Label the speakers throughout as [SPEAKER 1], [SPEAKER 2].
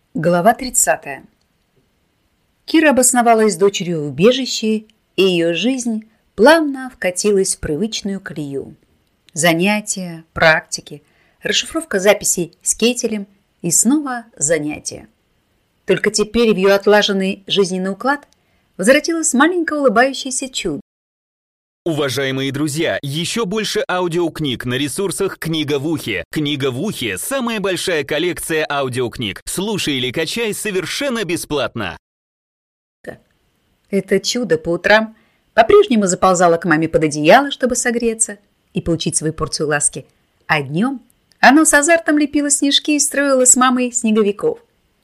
[SPEAKER 1] Глава 30. Кира обосновалась с дочерью в убежище, и ее жизнь плавно вкатилась в привычную колею. Занятия, практики, расшифровка записей с Кетелем и снова занятия. Только теперь в ее отлаженный жизненный уклад возвратилось маленькое улыбающееся чудо.
[SPEAKER 2] Уважаемые друзья, еще больше аудиокниг на ресурсах «Книга в ухе». «Книга в ухе» — самая большая коллекция аудиокниг. Слушай или качай совершенно бесплатно.
[SPEAKER 1] Это чудо по утрам по-прежнему заползало к маме под одеяло, чтобы согреться и получить свою порцию ласки. А днем оно с азартом лепило снежки и строило с мамой снеговиков.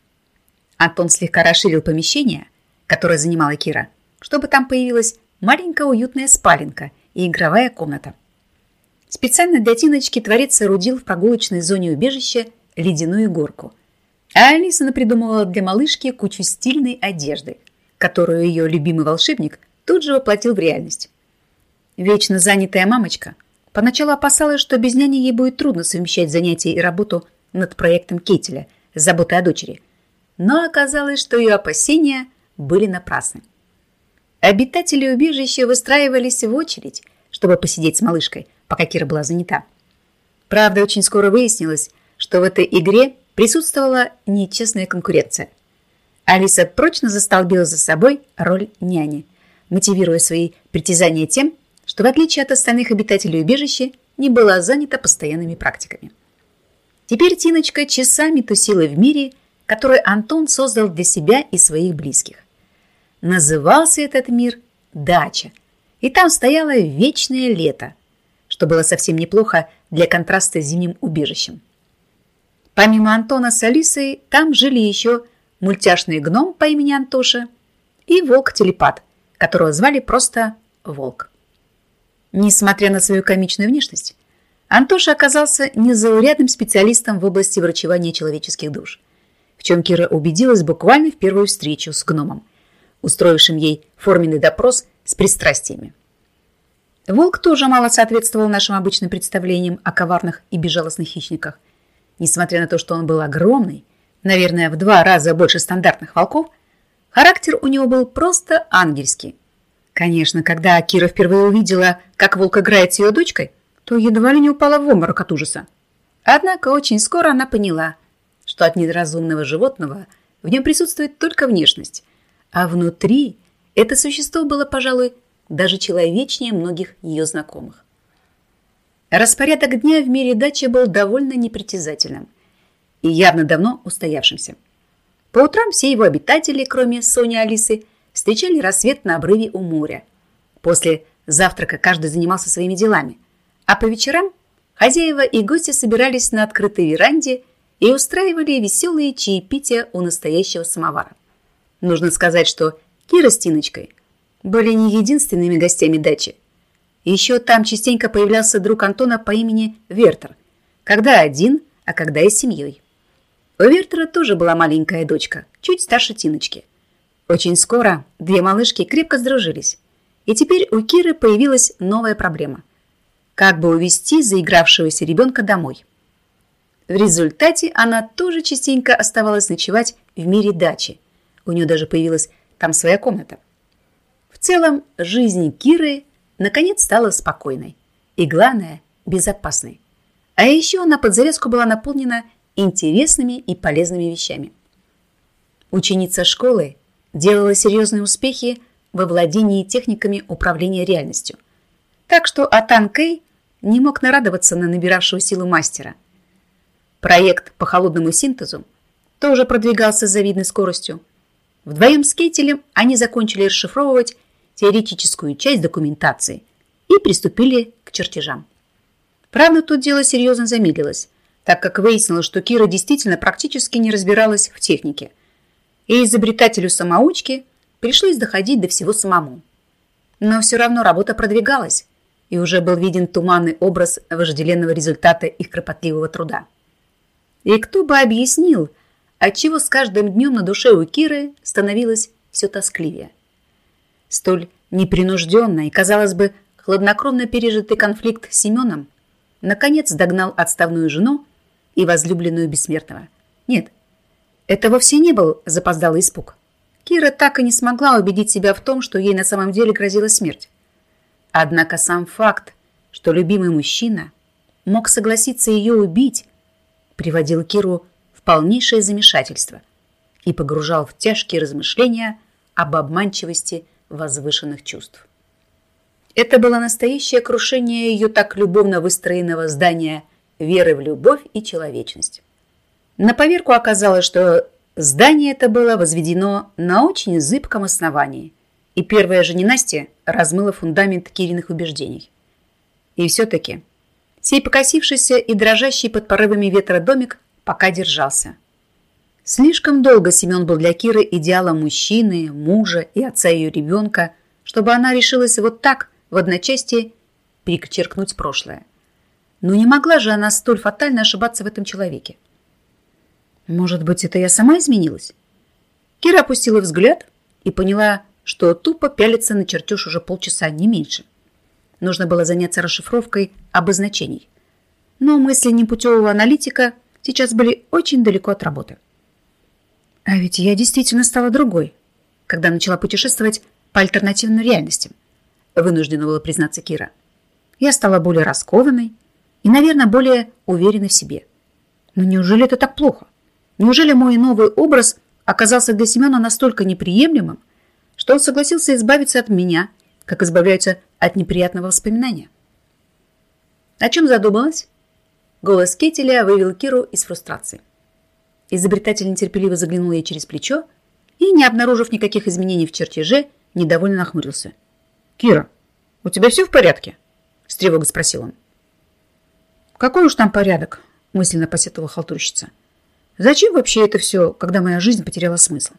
[SPEAKER 1] Антон слегка расширил помещение, которое занимала Кира, чтобы там появилась маленькая уютная спаленка и игровая комната. Специально для Тиночки творец соорудил в прогулочной зоне убежища ледяную горку. А Алиса напридумывала для малышки кучу стильной одежды, которую ее любимый волшебник тут же воплотил в реальность. Вечно занятая мамочка поначалу опасалась, что без няни ей будет трудно совмещать занятия и работу над проектом Кетеля с заботой о дочери. Но оказалось, что ее опасения были напрасны. Обитатели убежища выстраивались в очередь, чтобы посидеть с малышкой, пока Кира была занята. Правда, очень скоро выяснилось, что в этой игре присутствовала нечестная конкуренция. Алиса прочно застолбила за собой роль няни, мотивируя свои притязания тем, что в отличие от остальных обитателей убежища не была занята постоянными практиками. Теперь Тиночка часами тусила в мире, который Антон создал для себя и своих близких. Назывался этот мир «Дача», и там стояло вечное лето, что было совсем неплохо для контраста с зимним убежищем. Помимо Антона с Алисой, там жили еще мультяшный гном по имени Антоша и волк-телепат, которого звали просто Волк. Несмотря на свою комичную внешность, Антоша оказался незаурядным специалистом в области врачевания человеческих душ, в чем Кира убедилась буквально в первую встречу с гномом, устроившим ей форменный допрос с пристрастиями. Волк тоже мало соответствовал нашим обычным представлениям о коварных и безжалостных хищниках. Несмотря на то, что он был огромный, наверное, в 2 раза больше стандартных волков, характер у него был просто ангельский. Конечно, когда Кира впервые увидела, как волк играет с ее дочкой, то едва ли не упала в обморок от ужаса. Однако очень скоро она поняла, что от неразумного животного в нем присутствует только внешность, а внутри это существо было, пожалуй, даже человечнее многих ее знакомых. Распорядок дня в мире дачи был довольно непритязательным и явно давно устоявшимся. По утрам все его обитатели, кроме Сони и Алисы, встречали рассвет на обрыве у моря. После завтрака каждый занимался своими делами, а по вечерам хозяева и гости собирались на открытой веранде и устраивали веселые чаепития у настоящего самовара. Нужно сказать, что Кира с Тиночкой были не единственными гостями дачи. Еще там частенько появлялся друг Антона по имени Вертер, когда один, а когда и с семьей. У Вертера тоже была маленькая дочка, чуть старше Тиночки. Очень скоро 2 малышки крепко сдружились, и теперь у Киры появилась новая проблема – как бы увести заигравшегося ребенка домой. В результате она тоже частенько оставалась ночевать в мире дачи. У нее даже появилась там своя комната. В целом, жизнь Киры наконец стала спокойной и, главное, безопасной. А еще она под завязку была наполнена интересными и полезными вещами. Ученица школы делала серьезные успехи во владении техниками управления реальностью. Так что Атан Кэй не мог нарадоваться на набиравшего силу мастера. Проект по холодному синтезу тоже продвигался с завидной скоростью. Вдвоем с Кетелем они закончили расшифровывать теоретическую часть документации и приступили к чертежам. Правда, тут дело серьезно замедлилось, так как выяснилось, что Кира действительно практически не разбиралась в технике, и изобретателю-самоучке пришлось доходить до всего самому. Но все равно работа продвигалась, и уже был виден туманный образ вожделенного результата их кропотливого труда. И кто бы объяснил, отчего с каждым днем на душе у Киры становилось все тоскливее. Столь непринужденно и, казалось бы, хладнокровно пережитый конфликт с Семеном наконец догнал отставную жену и возлюбленную бессмертного. Нет, Это вовсе не был запоздалый испуг. Кира так и не смогла убедить себя в том, что ей на самом деле грозила смерть. Однако сам факт, что любимый мужчина мог согласиться ее убить, приводил Киру в полнейшее замешательство и погружал в тяжкие размышления об обманчивости возвышенных чувств. Это было настоящее крушение ее так любовно выстроенного здания веры в любовь и человечность. На поверку оказалось, что здание это было возведено на очень зыбком основании, и первая же ненастье размыло фундамент Кириных убеждений. И все-таки сей покосившийся и дрожащий под порывами ветра домик пока держался. Слишком долго Семен был для Киры идеалом мужчины, мужа и отца ее ребенка, чтобы она решилась вот так в одночасье перечеркнуть прошлое. Но не могла же она столь фатально ошибаться в этом человеке. Может быть, это я сама изменилась? Кира опустила взгляд и поняла, что тупо пялится на чертеж уже полчаса, не меньше. Нужно было заняться расшифровкой обозначений. Но мысли непутевого аналитика сейчас были очень далеко от работы. А ведь я действительно стала другой, когда начала путешествовать по альтернативным реальностям, вынуждена была признаться Кира. Я стала более раскованной и, наверное, более уверенной в себе. Но неужели это так плохо? Неужели мой новый образ оказался для Семена настолько неприемлемым, что он согласился избавиться от меня, как избавляются от неприятного воспоминания? О чем задумалась? Голос Кетеля вывел Киру из фрустрации. Изобретатель нетерпеливо заглянул ей через плечо и, не обнаружив никаких изменений в чертеже, недовольно нахмурился. «Кира, у тебя все в порядке?» — с тревогой спросил он. «Какой уж там порядок?» — мысленно посетовала халтурщица. «Зачем вообще это все, когда моя жизнь потеряла смысл?»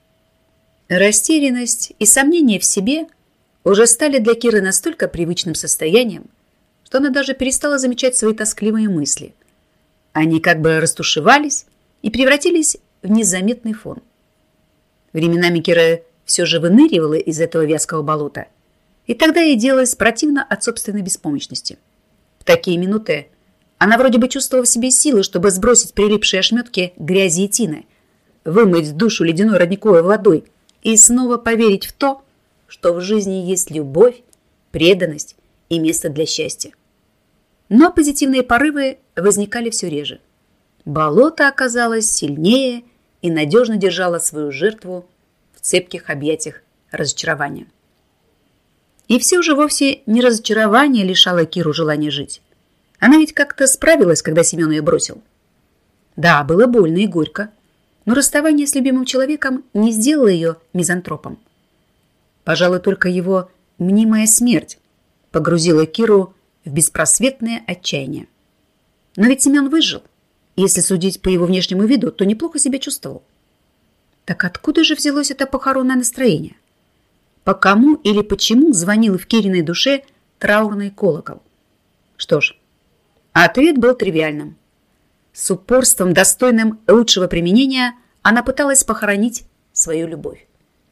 [SPEAKER 1] Растерянность и сомнения в себе уже стали для Киры настолько привычным состоянием, что она даже перестала замечать свои тоскливые мысли. Они как бы растушевались и превратились в незаметный фон. Временами Кира все же выныривала из этого вязкого болота, и тогда ей делалось противно от собственной беспомощности. В такие минуты она вроде бы чувствовала в себе силы, чтобы сбросить прилипшие ошметки грязи и тины, вымыть душу ледяной родниковой водой и снова поверить в то, что в жизни есть любовь, преданность и место для счастья. Но позитивные порывы возникали все реже. Болото оказалось сильнее и надежно держало свою жертву в цепких объятиях разочарования. И все же вовсе не разочарование лишало Киру желания жить. Она ведь как-то справилась, когда Семен ее бросил. Да, было больно и горько, но расставание с любимым человеком не сделало ее мизантропом. Пожалуй, только его мнимая смерть погрузила Киру в беспросветное отчаяние. Но ведь Семен выжил. Если судить по его внешнему виду, то неплохо себя чувствовал. Так откуда же взялось это похоронное настроение? По кому или почему звонил в Кириной душе траурный колокол? Что ж, ответ был тривиальным. С упорством, достойным лучшего применения, она пыталась похоронить свою любовь.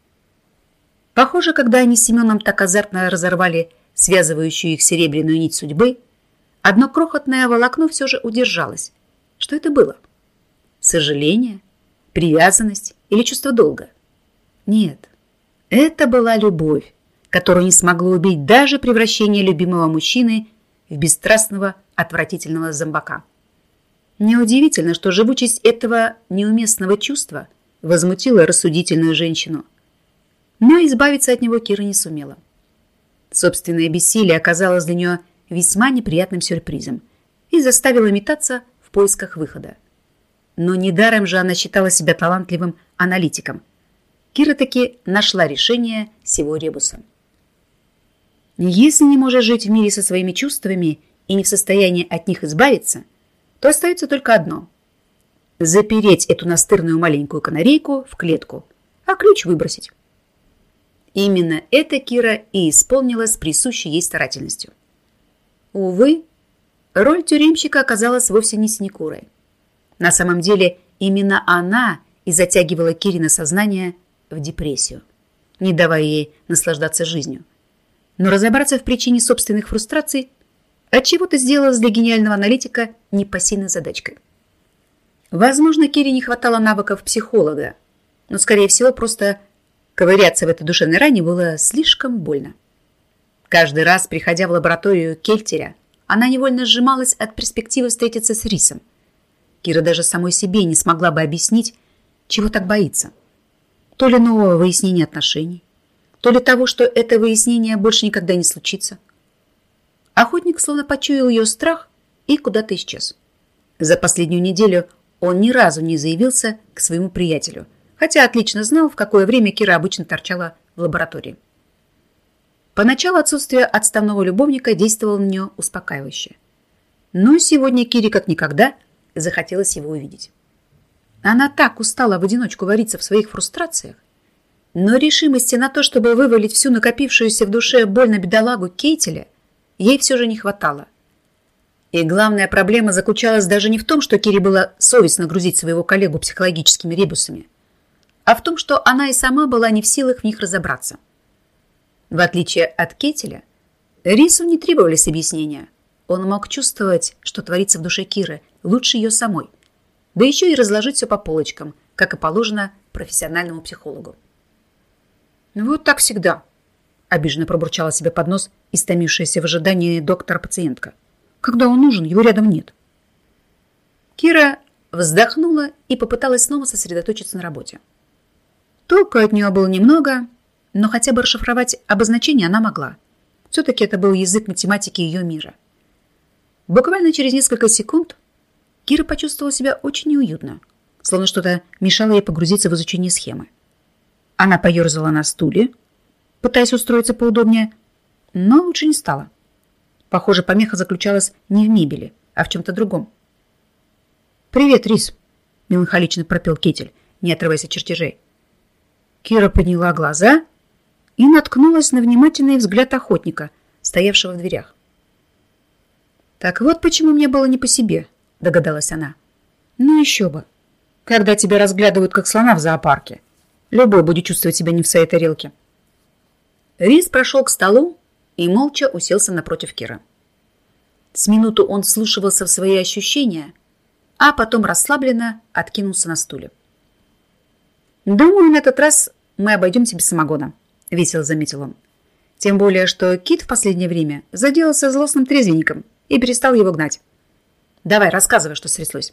[SPEAKER 1] Похоже, когда они с Семеном так азартно разорвали связывающую их серебряную нить судьбы, одно крохотное волокно все же удержалось. Что это было? Сожаление? Привязанность или чувство долга? Нет, это была любовь, которую не смогло убить даже превращение любимого мужчины в бесстрастного, отвратительного зомбака. Неудивительно, что живучесть этого неуместного чувства возмутила рассудительную женщину. Но избавиться от него Кира не сумела. Собственное бессилие оказалось для нее весьма неприятным сюрпризом и заставило метаться в поисках выхода. Но недаром же она считала себя талантливым аналитиком. Кира таки нашла решение сего ребуса. Если не можешь жить в мире со своими чувствами и не в состоянии от них избавиться, то остается только одно – запереть эту настырную маленькую канарейку в клетку, а ключ выбросить. Именно это Кира и исполнила с присущей ей старательностью. Увы, роль тюремщика оказалась вовсе не синекурой. На самом деле именно она и затягивала Кирина сознание в депрессию, не давая ей наслаждаться жизнью. Но разобраться в причине собственных фрустраций отчего-то сделалось для гениального аналитика непосильной задачкой. Возможно, Кире не хватало навыков психолога, но, скорее всего, просто ковыряться в этой душевной ране было слишком больно. Каждый раз, приходя в лабораторию Кельтеря, она невольно сжималась от перспективы встретиться с Рисом. Кира даже самой себе не смогла бы объяснить, чего так боится. То ли нового выяснения отношений, то ли того, что это выяснение больше никогда не случится. Охотник словно почуял ее страх и куда-то исчез. За последнюю неделю он ни разу не заявился к своему приятелю, хотя отлично знал, в какое время Кира обычно торчала в лаборатории. Поначалу отсутствие отставного любовника действовало на нее успокаивающе. Но сегодня Кире как никогда захотелось его увидеть. Она так устала в одиночку вариться в своих фрустрациях, но решимости на то, чтобы вывалить всю накопившуюся в душе боль на бедолагу Кейтеля, ей все же не хватало. И главная проблема заключалась даже не в том, что Кире было совестно грузить своего коллегу психологическими ребусами, а в том, что она и сама была не в силах в них разобраться. В отличие от Кейтеля, Рису не требовались объяснения. Он мог чувствовать, что творится в душе Киры, лучше ее самой, да еще и разложить все по полочкам, как и положено профессиональному психологу. «Вот так всегда», – обиженно пробурчала себе под нос истомившаяся в ожидании доктора-пациентка. «Когда он нужен, его рядом нет». Кира вздохнула и попыталась снова сосредоточиться на работе. Толку от нее было немного, но хотя бы расшифровать обозначение она могла. Все-таки это был язык математики ее мира. Буквально через несколько секунд Кира почувствовала себя очень неуютно, словно что-то мешало ей погрузиться в изучение схемы. Она поерзала на стуле, пытаясь устроиться поудобнее, но лучше не стало. Похоже, помеха заключалась не в мебели, а в чем-то другом. «Привет, Рис», – меланхолично пропел Кетель, не отрываясь от чертежей. Кира подняла глаза и наткнулась на внимательный взгляд охотника, стоявшего в дверях. «Так вот почему мне было не по себе», – догадалась она. «Ну еще бы. Когда тебя разглядывают как слона в зоопарке, любой будет чувствовать себя не в своей тарелке». Рис прошел к столу и молча уселся напротив Киры. С минуту он вслушивался в свои ощущения, а потом расслабленно откинулся на стуле. «Думаю, на этот раз мы обойдемся без самогона», – весело заметил он. «Тем более, что Кит в последнее время заделался злостным трезвенником и перестал его гнать. Давай, рассказывай, что стряслось».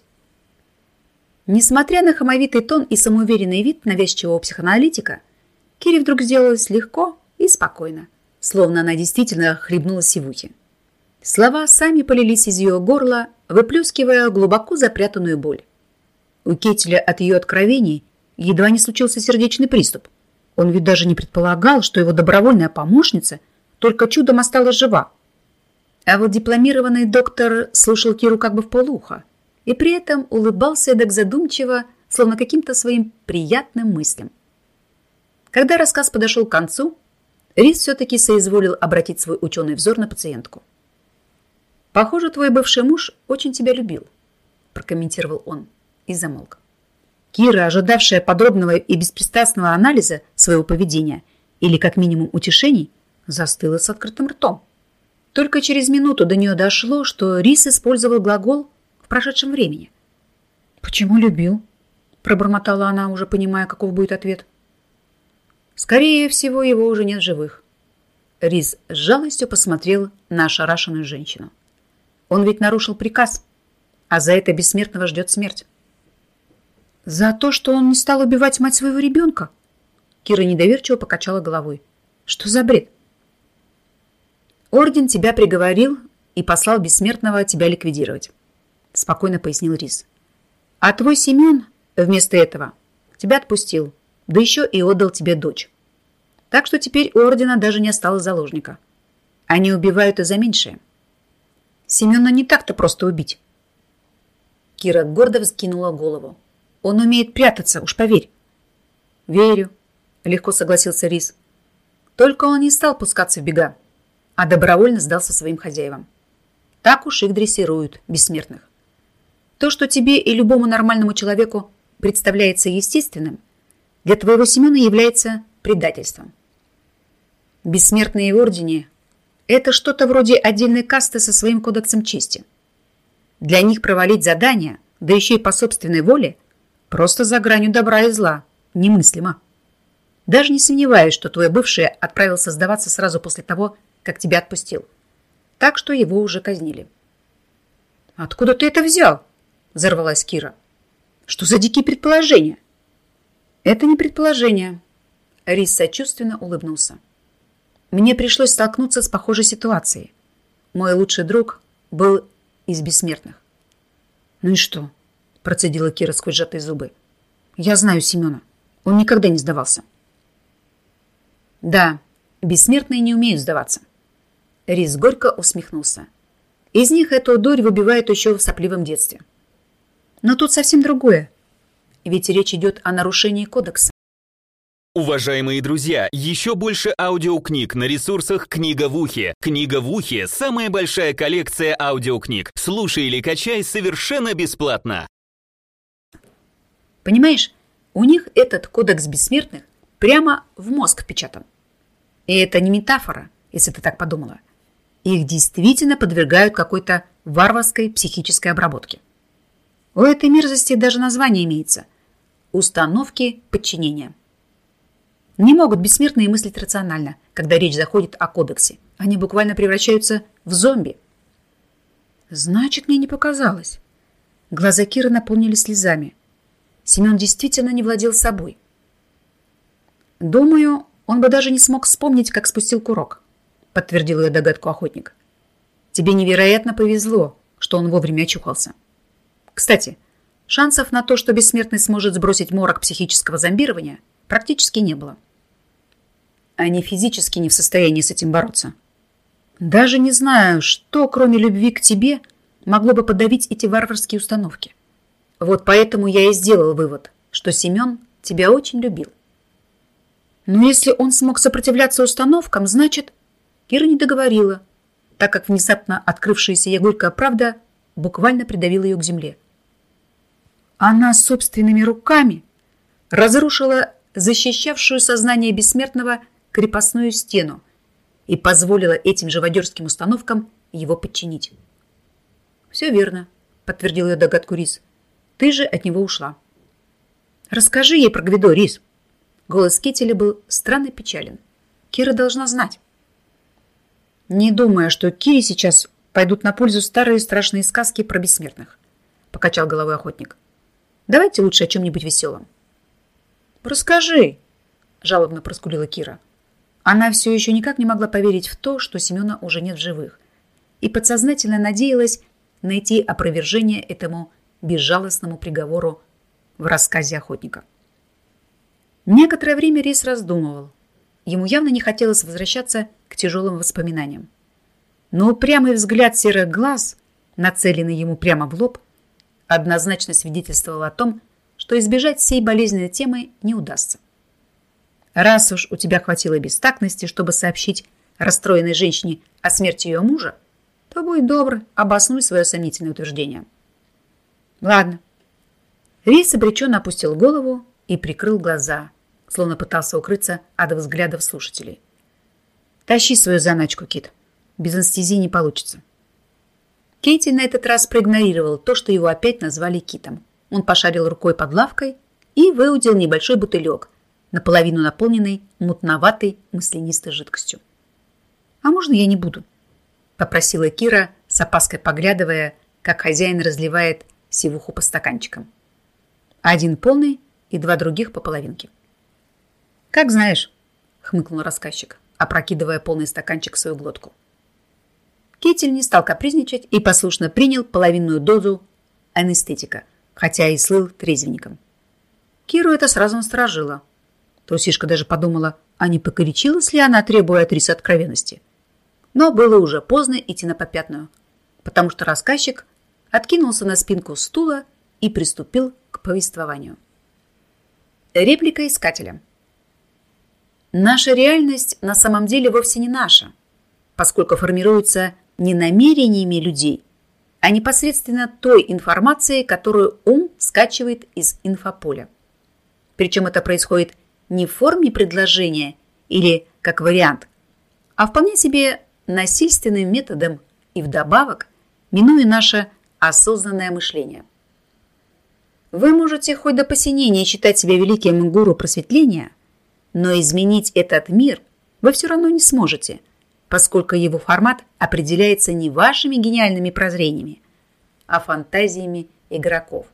[SPEAKER 1] Несмотря на хамовитый тон и самоуверенный вид навязчивого психоаналитика, Кире вдруг сделалось легко и спокойно, словно она действительно хлебнула сивухи. Слова сами полились из ее горла, выплескивая глубоко запрятанную боль. У Кетеля от ее откровений едва не случился сердечный приступ. Он ведь даже не предполагал, что его добровольная помощница только чудом осталась жива. А вот дипломированный доктор слушал Киру как бы вполуха и при этом улыбался эдак задумчиво, словно каким-то своим приятным мыслям. Когда рассказ подошел к концу, Рис все-таки соизволил обратить свой ученый взор на пациентку. «Похоже, твой бывший муж очень тебя любил», – прокомментировал он и замолк. Кира, ожидавшая подробного и беспристрастного анализа своего поведения или, как минимум, утешений, застыла с открытым ртом. Только через минуту до нее дошло, что Рис использовал глагол в прошедшем времени. «Почему любил?» – пробормотала она, уже понимая, каков будет ответ. «Скорее всего, его уже нет в живых». Рис с жалостью посмотрел на ошарашенную женщину. Он ведь нарушил приказ, а за это бессмертного ждет смерть. «За то, что он не стал убивать мать своего ребенка?» Кира недоверчиво покачала головой. «Что за бред?» «Орден тебя приговорил и послал бессмертного тебя ликвидировать», спокойно пояснил Рис. «А твой Семен вместо этого тебя отпустил, да еще и отдал тебе дочь. Так что теперь у ордена даже не осталось заложника. Они убивают и за меньшее. Семена не так-то просто убить». Кира гордо вскинула голову. «Он умеет прятаться, уж поверь». «Верю», — легко согласился Рис. «Только он не стал пускаться в бега, а добровольно сдался своим хозяевам. Так уж их дрессируют, бессмертных. То, что тебе и любому нормальному человеку представляется естественным, для твоего Семена является предательством. Бессмертные в ордене – это что-то вроде отдельной касты со своим кодексом чести. Для них провалить задание, да еще и по собственной воле, просто за гранью добра и зла, немыслимо. Даже не сомневаюсь, что твой бывший отправился сдаваться сразу после того, как тебя отпустил. Так что его уже казнили. «Откуда ты это взял?» – взорвалась Кира. «Что за дикие предположения?» «Это не предположение». Рис сочувственно улыбнулся. «Мне пришлось столкнуться с похожей ситуацией. Мой лучший друг был из бессмертных». «Ну и что?» – процедила Кира сквозь сжатые зубы. «Я знаю Семена. Он никогда не сдавался». «Да, бессмертные не умеют сдаваться». Рис горько усмехнулся. «Из них эту дурь выбивают еще в сопливом детстве». «Но тут совсем другое. Ведь речь идет о нарушении кодекса».
[SPEAKER 2] Уважаемые друзья, еще больше аудиокниг на ресурсах «Книга в ухе». «Книга в ухе» — самая большая коллекция аудиокниг. Слушай или качай совершенно бесплатно.
[SPEAKER 1] Понимаешь, у них этот кодекс бессмертных прямо в мозг впечатан. И это не метафора, если ты так подумала. Их действительно подвергают какой-то варварской психической обработке. У этой мерзости даже название имеется – установки подчинения. Не могут бессмертные мыслить рационально, когда речь заходит о кодексе. Они буквально превращаются в зомби. Значит, мне не показалось. Глаза Киры наполнились слезами. Семен действительно не владел собой. Думаю, он бы даже не смог вспомнить, как спустил курок, подтвердил ее догадку охотник. Тебе невероятно повезло, что он вовремя очухался. Кстати, шансов на то, что бессмертный сможет сбросить морок психического зомбирования, практически не было. Они физически не в состоянии с этим бороться. Даже не знаю, что, кроме любви к тебе, могло бы подавить эти варварские установки. Вот поэтому я и сделал вывод, что Семен тебя очень любил. Но если он смог сопротивляться установкам, значит, Кира не договорила, так как внезапно открывшаяся ей горькая правда буквально придавила ее к земле. Она собственными руками разрушила защищавшую сознание бессмертного крепостную стену и позволила этим живодерским установкам его подчинить. «Все верно», — подтвердил ее догадку Рис. «Ты же от него ушла». «Расскажи ей про Гвидо, Рис». Голос Кетеля был странно печален. Кира должна знать. «Не думаю, что Кире сейчас пойдут на пользу старые страшные сказки про бессмертных», — покачал головой охотник. «Давайте лучше о чем-нибудь веселом». «Расскажи», — жалобно проскулила Кира. Она все еще никак не могла поверить в то, что Семена уже нет в живых, и подсознательно надеялась найти опровержение этому безжалостному приговору в рассказе охотника. Некоторое время Рис раздумывал. Ему явно не хотелось возвращаться к тяжелым воспоминаниям. Но упрямый взгляд серых глаз, нацеленный ему прямо в лоб, однозначно свидетельствовал о том, что избежать всей болезненной темы не удастся. Раз уж у тебя хватило бестактности, чтобы сообщить расстроенной женщине о смерти ее мужа, то будь добр, обоснуй свое сомнительное утверждение. Ладно. Рис обреченно опустил голову и прикрыл глаза, словно пытался укрыться от взглядов слушателей. Тащи свою заначку, Кит. Без анестезии не получится. Кейти на этот раз проигнорировал то, что его опять назвали Китом. Он пошарил рукой под лавкой и выудил небольшой бутылек, наполовину наполненный мутноватой маслянистой жидкостью. «А можно я не буду?» – попросила Кира, с опаской поглядывая, как хозяин разливает сивуху по стаканчикам. Один полный и два других по половинке. «Как знаешь», – хмыкнул рассказчик, опрокидывая полный стаканчик в свою глотку. Кетель не стал капризничать и послушно принял половинную дозу анестетика, хотя и слыл трезвенником. Киру это сразу насторожило. Трусишка даже подумала, а не покорячилась ли она, требуя от Риса откровенности. Но было уже поздно идти на попятную, потому что рассказчик откинулся на спинку стула и приступил к повествованию. Реплика искателя. Наша реальность на самом деле вовсе не наша, поскольку формируется не намерениями людей, а непосредственно той информацией, которую ум скачивает из инфополя. Причем это происходит не в форме предложения или как вариант, а вполне себе насильственным методом и вдобавок минуя наше осознанное мышление. Вы можете хоть до посинения считать себя великим гуру просветления, но изменить этот мир вы все равно не сможете, поскольку его формат определяется не вашими гениальными прозрениями, а фантазиями игроков.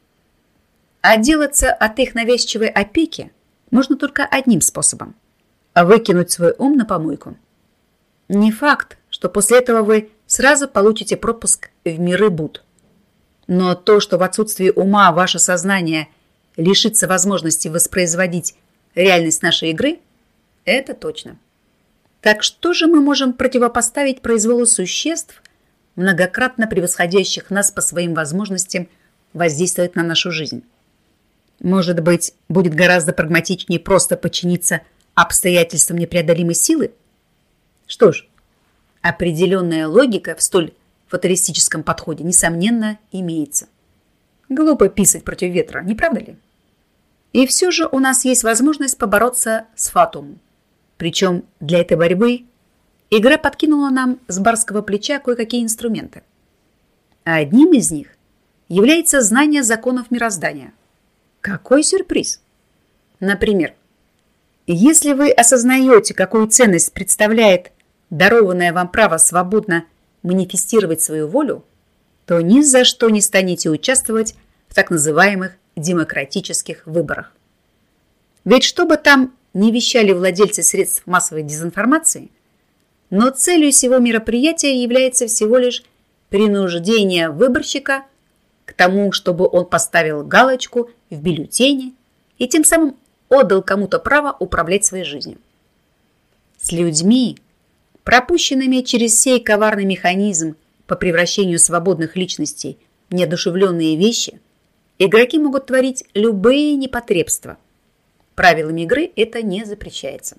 [SPEAKER 1] Отделаться от их навязчивой опеки можно только одним способом – выкинуть свой ум на помойку. Не факт, что после этого вы сразу получите пропуск в миры Будд. Но то, что в отсутствии ума ваше сознание лишится возможности воспроизводить реальность нашей игры, это точно. Так что же мы можем противопоставить произволу существ, многократно превосходящих нас по своим возможностям воздействовать на нашу жизнь? Может быть, будет гораздо прагматичнее просто подчиниться обстоятельствам непреодолимой силы? Что ж, определенная логика в столь фаталистическом подходе, несомненно, имеется. Глупо писать против ветра, не правда ли? И все же у нас есть возможность побороться с фатумом. Причем для этой борьбы игра подкинула нам с барского плеча кое-какие инструменты. А одним из них является знание законов мироздания. Какой сюрприз! Например, если вы осознаете, какую ценность представляет дарованное вам право свободно манифестировать свою волю, то ни за что не станете участвовать в так называемых демократических выборах. Ведь что бы там ни вещали владельцы средств массовой дезинформации, но целью всего мероприятия является всего лишь принуждение выборщика к тому, чтобы он поставил галочку в бюллетене и тем самым отдал кому-то право управлять своей жизнью. С людьми, пропущенными через сей коварный механизм по превращению свободных личностей в неодушевленные вещи, игроки могут творить любые непотребства. Правилами игры это не запрещается.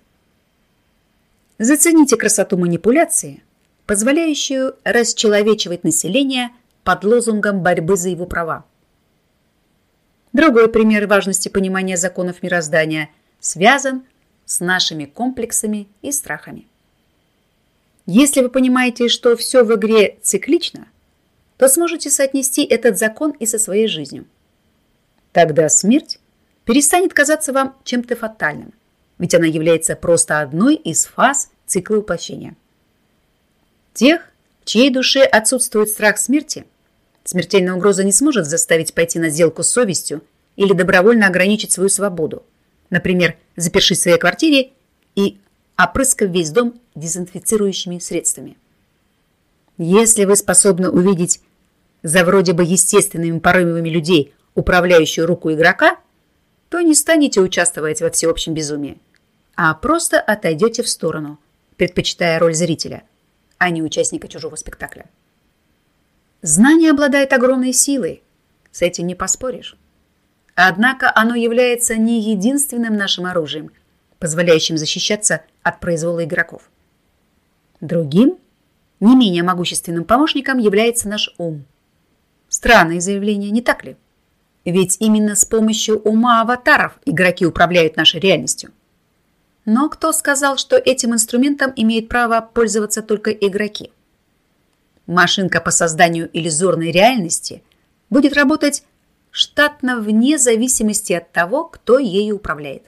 [SPEAKER 1] Зацените красоту манипуляции, позволяющую расчеловечивать население под лозунгом борьбы за его права. Другой пример важности понимания законов мироздания связан с нашими комплексами и страхами. Если вы понимаете, что все в игре циклично, то сможете соотнести этот закон и со своей жизнью. Тогда смерть перестанет казаться вам чем-то фатальным, ведь она является просто одной из фаз цикла воплощения. Тех, в чьей душе отсутствует страх смерти, смертельная угроза не сможет заставить пойти на сделку с совестью или добровольно ограничить свою свободу, например, запершись в своей квартире и опрыскав весь дом дезинфицирующими средствами. Если вы способны увидеть за вроде бы естественными порывами людей управляющую руку игрока, то не станете участвовать во всеобщем безумии, а просто отойдете в сторону, предпочитая роль зрителя, а не участника чужого спектакля. Знание обладает огромной силой, с этим не поспоришь. Однако оно является не единственным нашим оружием, позволяющим защищаться от произвола игроков. Другим, не менее могущественным помощником является наш ум. Странное заявление, не так ли? Ведь именно с помощью ума аватаров игроки управляют нашей реальностью. Но кто сказал, что этим инструментом имеют право пользоваться только игроки? Машинка по созданию иллюзорной реальности будет работать штатно вне зависимости от того, кто ею управляет.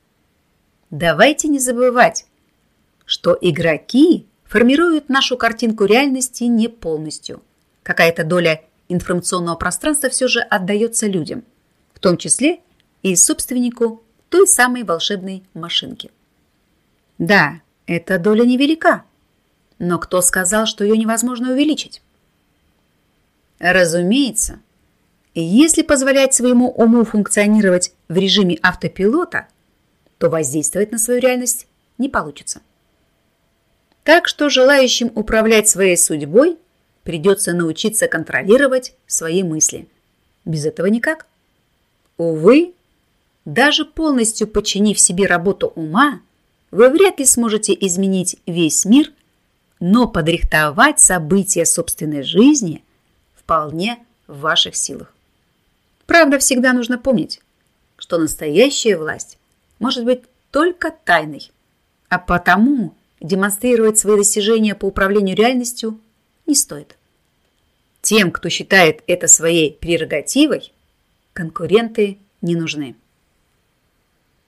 [SPEAKER 1] Давайте не забывать, что игроки формируют нашу картинку реальности не полностью. Какая-то доля информационного пространства все же отдается людям, в том числе и собственнику той самой волшебной машинки. Да, эта доля невелика, но кто сказал, что ее невозможно увеличить? Разумеется, если позволять своему уму функционировать в режиме автопилота, то воздействовать на свою реальность не получится. Так что желающим управлять своей судьбой придется научиться контролировать свои мысли. Без этого никак. Увы, даже полностью подчинив себе работу ума, вы вряд ли сможете изменить весь мир, но подрихтовать события собственной жизни вполне в ваших силах. Правда, всегда нужно помнить, что настоящая власть может быть только тайной, а потому демонстрировать свои достижения по управлению реальностью не стоит. Тем, кто считает это своей прерогативой, Конкуренты не нужны.